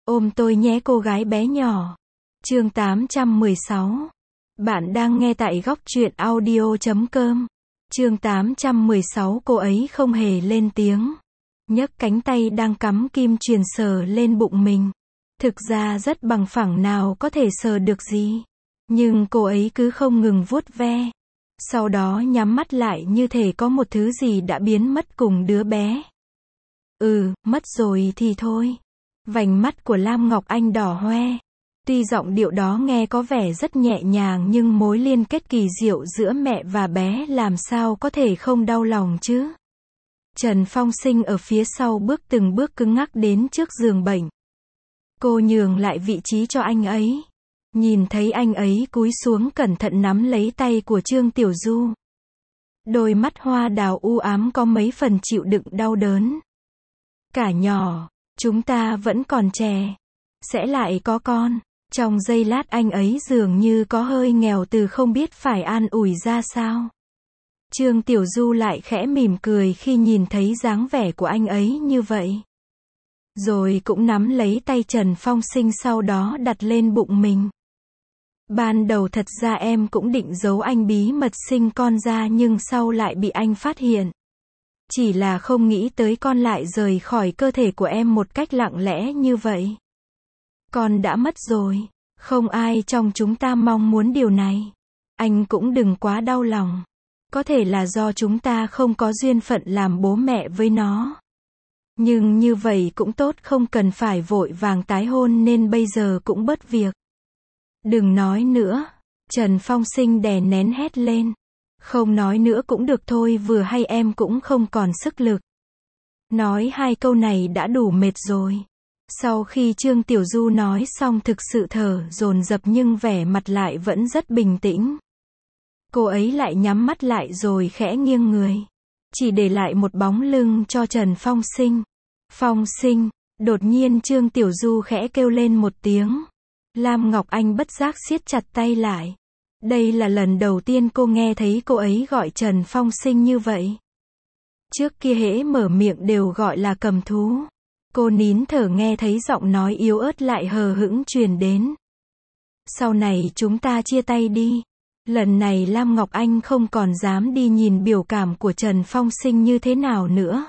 Ôm tôi nhé cô gái bé nhỏ. Chương 816. Bạn đang nghe tại góc truyện audio.com. Chương 816. Cô ấy không hề lên tiếng. Nhấc cánh tay đang cắm kim chuyền sờ lên bụng mình. Thực ra rất bằng phẳng, nào có thể sờ được gì. Nhưng cô ấy cứ không ngừng vuốt ve. Sau đó nhắm mắt lại như thể có một thứ gì đã biến mất cùng đứa bé. Mất rồi thì thôi. Vành mắt của Lam Ngọc Anh đỏ hoe. Tuy giọng điệu đó nghe có vẻ rất nhẹ nhàng nhưng mối liên kết kỳ diệu giữa mẹ và bé làm sao có thể không đau lòng chứ. Trần Phong Sinh ở phía sau bước từng bước cứng ngắc đến trước giường bệnh. Cô nhường lại vị trí cho anh ấy. Nhìn thấy anh ấy cúi xuống cẩn thận nắm lấy tay của Trương Tiểu Du. Đôi mắt hoa đào u ám có mấy phần chịu đựng đau đớn. Cả nhỏ, chúng ta vẫn còn trẻ. Sẽ lại có con. Trong giây lát anh ấy dường như có hơi nghèo từ không biết phải an ủi ra sao. Trương Tiểu Du lại khẽ mỉm cười khi nhìn thấy dáng vẻ của anh ấy như vậy. Rồi cũng nắm lấy tay Trần Phong Sinh sau đó đặt lên bụng mình. Ban đầu thật ra em cũng định giấu anh bí mật sinh con ra nhưng sau lại bị anh phát hiện. Chỉ là không nghĩ tới con lại rời khỏi cơ thể của em một cách lặng lẽ như vậy. Con đã mất rồi. Không ai trong chúng ta mong muốn điều này. Anh cũng đừng quá đau lòng. Có thể là do chúng ta không có duyên phận làm bố mẹ với nó. Nhưng như vậy cũng tốt, không cần phải vội vàng tái hôn nên bây giờ cũng bớt việc. Đừng nói nữa. Trần Phong Sinh đè nén hét lên. Không nói nữa cũng được thôi, vừa hay em cũng không còn sức lực. Nói hai câu này đã đủ mệt rồi. Sau khi Trương Tiểu Du nói xong thực sự thở dồn dập nhưng vẻ mặt lại vẫn rất bình tĩnh. Cô ấy lại nhắm mắt lại rồi khẽ nghiêng người. Chỉ để lại một bóng lưng cho Trần Phong Sinh. Phong Sinh, đột nhiên Trương Tiểu Du khẽ kêu lên một tiếng. Lam Ngọc Anh bất giác siết chặt tay lại. Đây là lần đầu tiên cô nghe thấy cô ấy gọi Trần Phong Sinh như vậy. Trước kia hễ mở miệng đều gọi là cầm thú. Cô nín thở nghe thấy giọng nói yếu ớt lại hờ hững truyền đến. Sau này chúng ta chia tay đi. Lần này Lam Ngọc Anh không còn dám đi nhìn biểu cảm của Trần Phong Sinh như thế nào nữa.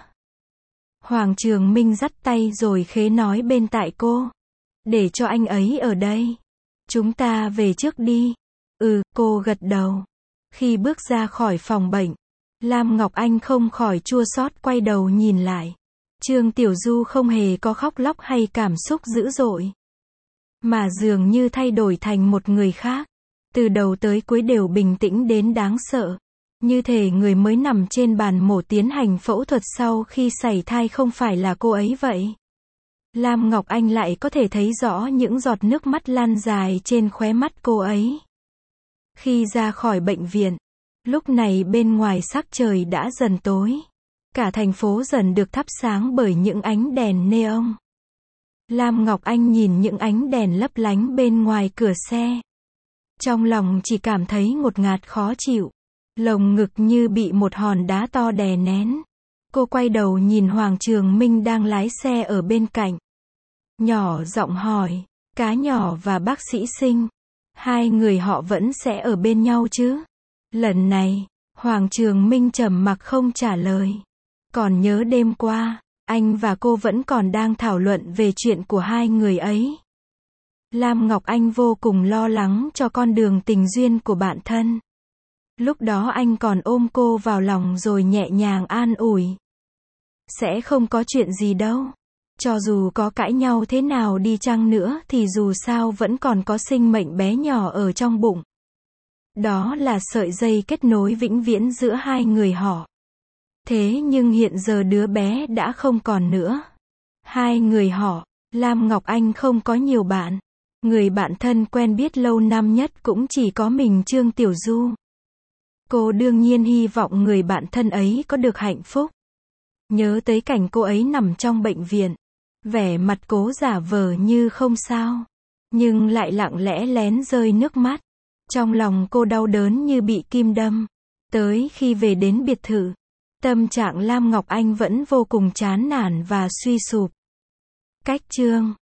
Hoàng Trường Minh dắt tay rồi khế nói bên tai cô. Để cho anh ấy ở đây. Chúng ta về trước đi. Cô gật đầu. Khi bước ra khỏi phòng bệnh, Lam Ngọc Anh không khỏi chua xót quay đầu nhìn lại. Trương Tiểu Du không hề có khóc lóc hay cảm xúc dữ dội. Mà dường như thay đổi thành một người khác. Từ đầu tới cuối đều bình tĩnh đến đáng sợ. Như thể người mới nằm trên bàn mổ tiến hành phẫu thuật sau khi sảy thai không phải là cô ấy vậy. Lam Ngọc Anh lại có thể thấy rõ những giọt nước mắt lan dài trên khóe mắt cô ấy. Khi ra khỏi bệnh viện, lúc này bên ngoài sắc trời đã dần tối. Cả thành phố dần được thắp sáng bởi những ánh đèn neon. Lam Ngọc Anh nhìn những ánh đèn lấp lánh bên ngoài cửa xe. Trong lòng chỉ cảm thấy ngột ngạt khó chịu. Lồng ngực như bị một hòn đá to đè nén. Cô quay đầu nhìn Hoàng Trường Minh đang lái xe ở bên cạnh. Nhỏ giọng hỏi, Cá Nhỏ và bác sĩ Sinh, hai người họ vẫn sẽ ở bên nhau chứ? Lần này, Hoàng Trường Minh trầm mặc không trả lời. Còn nhớ đêm qua, anh và cô vẫn còn đang thảo luận về chuyện của hai người ấy. Lam Ngọc Anh vô cùng lo lắng cho con đường tình duyên của bạn thân. Lúc đó anh còn ôm cô vào lòng rồi nhẹ nhàng an ủi. Sẽ không có chuyện gì đâu. Cho dù có cãi nhau thế nào đi chăng nữa thì dù sao vẫn còn có sinh mệnh bé nhỏ ở trong bụng. Đó là sợi dây kết nối vĩnh viễn giữa hai người họ. Thế nhưng hiện giờ đứa bé đã không còn nữa. Hai người họ, Lam Ngọc Anh không có nhiều bạn. Người bạn thân quen biết lâu năm nhất cũng chỉ có mình Trương Tiểu Du. Cô đương nhiên hy vọng người bạn thân ấy có được hạnh phúc. Nhớ tới cảnh cô ấy nằm trong bệnh viện. Vẻ mặt cố giả vờ như không sao. Nhưng lại lặng lẽ lén rơi nước mắt. Trong lòng cô đau đớn như bị kim đâm. Tới khi về đến biệt thự, tâm trạng Lam Ngọc Anh vẫn vô cùng chán nản và suy sụp. Cách chương